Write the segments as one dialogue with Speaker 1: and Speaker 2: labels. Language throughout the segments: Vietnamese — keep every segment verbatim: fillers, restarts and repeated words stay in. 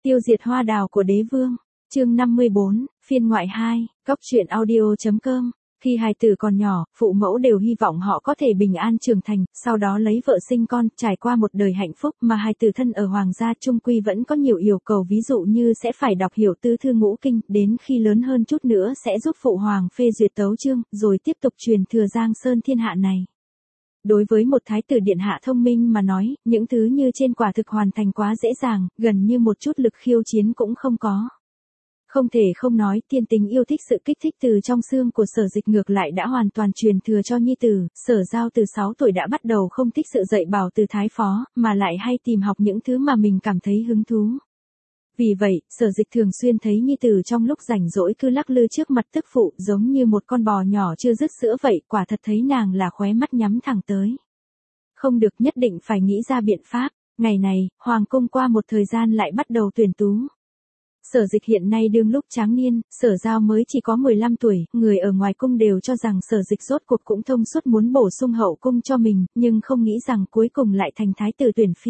Speaker 1: Tiêu diệt hoa đào của đế vương. Chương năm mươi bốn, phiên ngoại hai, góc truyện audio.com. Khi hài tử còn nhỏ, phụ mẫu đều hy vọng họ có thể bình an trưởng thành, sau đó lấy vợ sinh con, trải qua một đời hạnh phúc, mà hài tử thân ở hoàng gia trung quy vẫn có nhiều yêu cầu, ví dụ như sẽ phải đọc hiểu tứ thư ngũ kinh, đến khi lớn hơn chút nữa sẽ giúp phụ hoàng phê duyệt tấu chương, rồi tiếp tục truyền thừa Giang Sơn thiên hạ này. Đối với một thái tử điện hạ thông minh mà nói, những thứ như trên quả thực hoàn thành quá dễ dàng, gần như một chút lực khiêu chiến cũng không có. Không thể không nói, tiên tính yêu thích sự kích thích từ trong xương của Sở Dịch ngược lại đã hoàn toàn truyền thừa cho nhi tử. Sở Giao từ sáu tuổi đã bắt đầu không thích sự dạy bảo từ thái phó, mà lại hay tìm học những thứ mà mình cảm thấy hứng thú. Vì vậy, Sở Dịch thường xuyên thấy nhi tử trong lúc rảnh rỗi cứ lắc lư trước mặt tức phụ, giống như một con bò nhỏ chưa dứt sữa vậy, quả thật thấy nàng là khóe mắt nhắm thẳng tới. Không được, nhất định phải nghĩ ra biện pháp. Ngày này, hoàng cung qua một thời gian lại bắt đầu tuyển tú. Sở Dịch hiện nay đương lúc tráng niên, Sở Giao mới chỉ có mười lăm tuổi, người ở ngoài cung đều cho rằng Sở Dịch rốt cuộc cũng thông suốt muốn bổ sung hậu cung cho mình, nhưng không nghĩ rằng cuối cùng lại thành thái tử tuyển phi.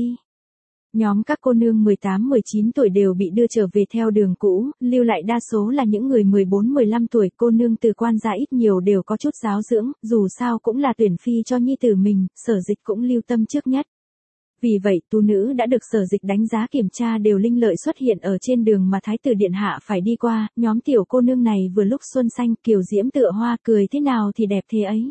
Speaker 1: Nhóm các cô nương mười tám mười chín tuổi đều bị đưa trở về theo đường cũ, lưu lại đa số là những người mười bốn mười lăm tuổi, cô nương từ quan gia ít nhiều đều có chút giáo dưỡng, dù sao cũng là tuyển phi cho nhi tử mình, Sở Dịch cũng lưu tâm trước nhất. Vì vậy, tú nữ đã được Sở Dịch đánh giá kiểm tra đều linh lợi xuất hiện ở trên đường mà thái tử điện hạ phải đi qua, nhóm tiểu cô nương này vừa lúc xuân xanh, kiều diễm tựa hoa, cười thế nào thì đẹp thế ấy.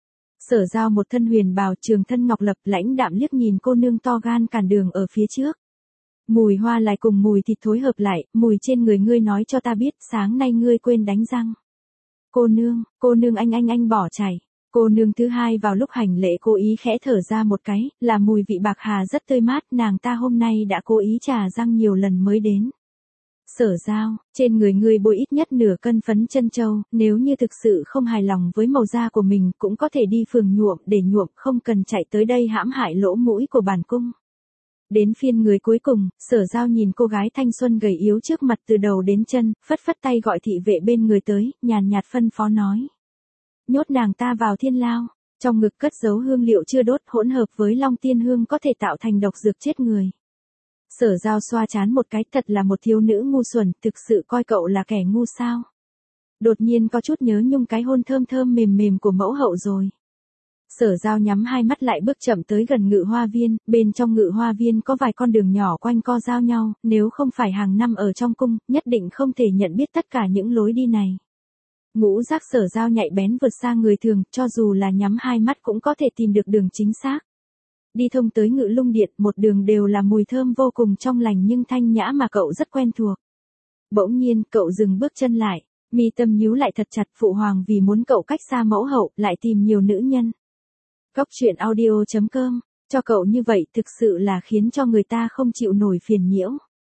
Speaker 1: Sở Giao một thân huyền bào, trường thân ngọc lập, lãnh đạm liếc nhìn cô nương to gan cản đường ở phía trước. Mùi hoa lại cùng mùi thịt thối hợp lại, mùi trên người ngươi nói cho ta biết, sáng nay ngươi quên đánh răng. Cô nương, cô nương anh anh anh bỏ chảy. Cô nương thứ hai vào lúc hành lễ cố ý khẽ thở ra một cái, là mùi vị bạc hà rất tươi mát, nàng ta hôm nay đã cố ý trà răng nhiều lần mới đến. Sở Giao, trên người ngươi bôi ít nhất nửa cân phấn chân châu, nếu như thực sự không hài lòng với màu da của mình cũng có thể đi phường nhuộm để nhuộm, không cần chạy tới đây hãm hại lỗ mũi của bản cung. Đến phiên người cuối cùng, Sở Giao nhìn cô gái thanh xuân gầy yếu trước mặt từ đầu đến chân, phất phất tay gọi thị vệ bên người tới, nhàn nhạt phân phó nói. Nhốt nàng ta vào thiên lao, trong ngực cất giấu hương liệu chưa đốt hỗn hợp với long tiên hương có thể tạo thành độc dược chết người. Sở Giao xoa chán một cái, thật là một thiếu nữ ngu xuẩn, thực sự coi cậu là kẻ ngu sao. Đột nhiên có chút nhớ nhung cái hôn thơm thơm mềm mềm của mẫu hậu rồi. Sở Giao nhắm hai mắt lại bước chậm tới gần ngự hoa viên, bên trong ngự hoa viên có vài con đường nhỏ quanh co giao nhau, nếu không phải hàng năm ở trong cung, nhất định không thể nhận biết tất cả những lối đi này. Ngũ giác Sở Giao nhạy bén vượt xa người thường, cho dù là nhắm hai mắt cũng có thể tìm được đường chính xác. Đi thông tới Ngự Lung Điện, một đường đều là mùi thơm vô cùng trong lành nhưng thanh nhã mà cậu rất quen thuộc. Bỗng nhiên, cậu dừng bước chân lại, mi tâm nhíu lại thật chặt, phụ hoàng vì muốn cậu cách xa mẫu hậu, lại tìm nhiều nữ nhân. Góc truyện audio.com, cho cậu như vậy thực sự là khiến cho người ta không chịu nổi phiền nhiễu.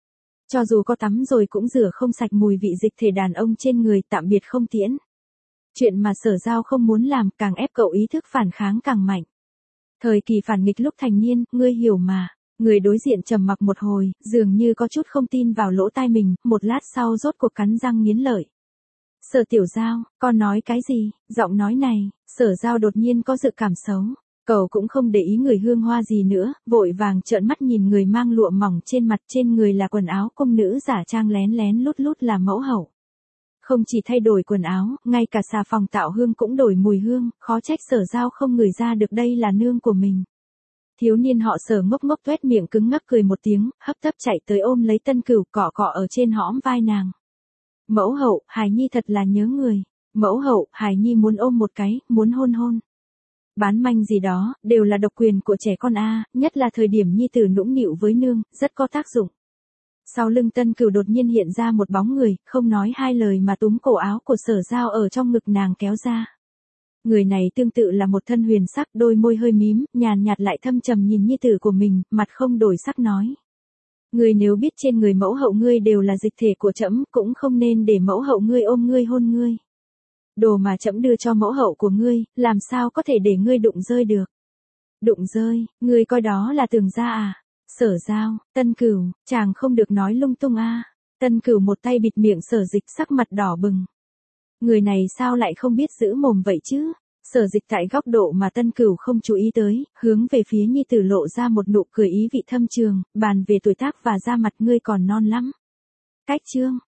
Speaker 1: Cho dù có tắm rồi cũng rửa không sạch mùi vị dịch thể đàn ông trên người, tạm biệt không tiễn. Chuyện mà Sở Giao không muốn làm, càng ép cậu ý thức phản kháng càng mạnh. Thời kỳ phản nghịch lúc thành niên, ngươi hiểu mà. Người đối diện trầm mặc một hồi, dường như có chút không tin vào lỗ tai mình, một lát sau rốt cuộc cắn răng nghiến lợi. Sở Tiểu Giao, con nói cái gì? Giọng nói này, Sở Giao đột nhiên có dự cảm xấu. Cậu cũng không để ý người hương hoa gì nữa, vội vàng trợn mắt nhìn người mang lụa mỏng trên mặt, trên người là quần áo cung nữ giả trang lén lén lút lút là mẫu hậu. Không chỉ thay đổi quần áo, ngay cả xà phòng tạo hương cũng đổi mùi hương, khó trách Sở Giao không ngửi ra được đây là nương của mình. Thiếu niên họ Sở ngốc ngốc tuét miệng cứng ngắc cười một tiếng, hấp tấp chạy tới ôm lấy Tân Cửu, cọ cọ ở trên hõm vai nàng. Mẫu hậu, hài nhi thật là nhớ người. Mẫu hậu, hài nhi muốn ôm một cái, muốn hôn hôn. Bán manh gì đó, đều là độc quyền của trẻ con a, nhất là thời điểm nhi tử nũng nịu với nương, rất có tác dụng. Sau lưng Tân Cửu đột nhiên hiện ra một bóng người, không nói hai lời mà túm cổ áo của Sở Giao ở trong ngực nàng kéo ra. Người này tương tự là một thân huyền sắc, đôi môi hơi mím, nhàn nhạt lại thâm trầm nhìn nhi tử của mình, mặt không đổi sắc nói. Ngươi nếu biết trên người mẫu hậu ngươi đều là dịch thể của trẫm, cũng không nên để mẫu hậu ngươi ôm ngươi hôn ngươi. Đồ mà trẫm đưa cho mẫu hậu của ngươi, làm sao có thể để ngươi đụng rơi được. Đụng rơi, ngươi coi đó là tường gia à? Sở Giao, Tân Cửu, chàng không được nói lung tung a. Tân Cửu một tay bịt miệng Sở Dịch, sắc mặt đỏ bừng. Người này sao lại không biết giữ mồm vậy chứ? Sở Dịch tại góc độ mà Tân Cửu không chú ý tới, hướng về phía nhi tử lộ ra một nụ cười ý vị thâm trường, bàn về tuổi tác và da mặt ngươi còn non lắm. Cách chương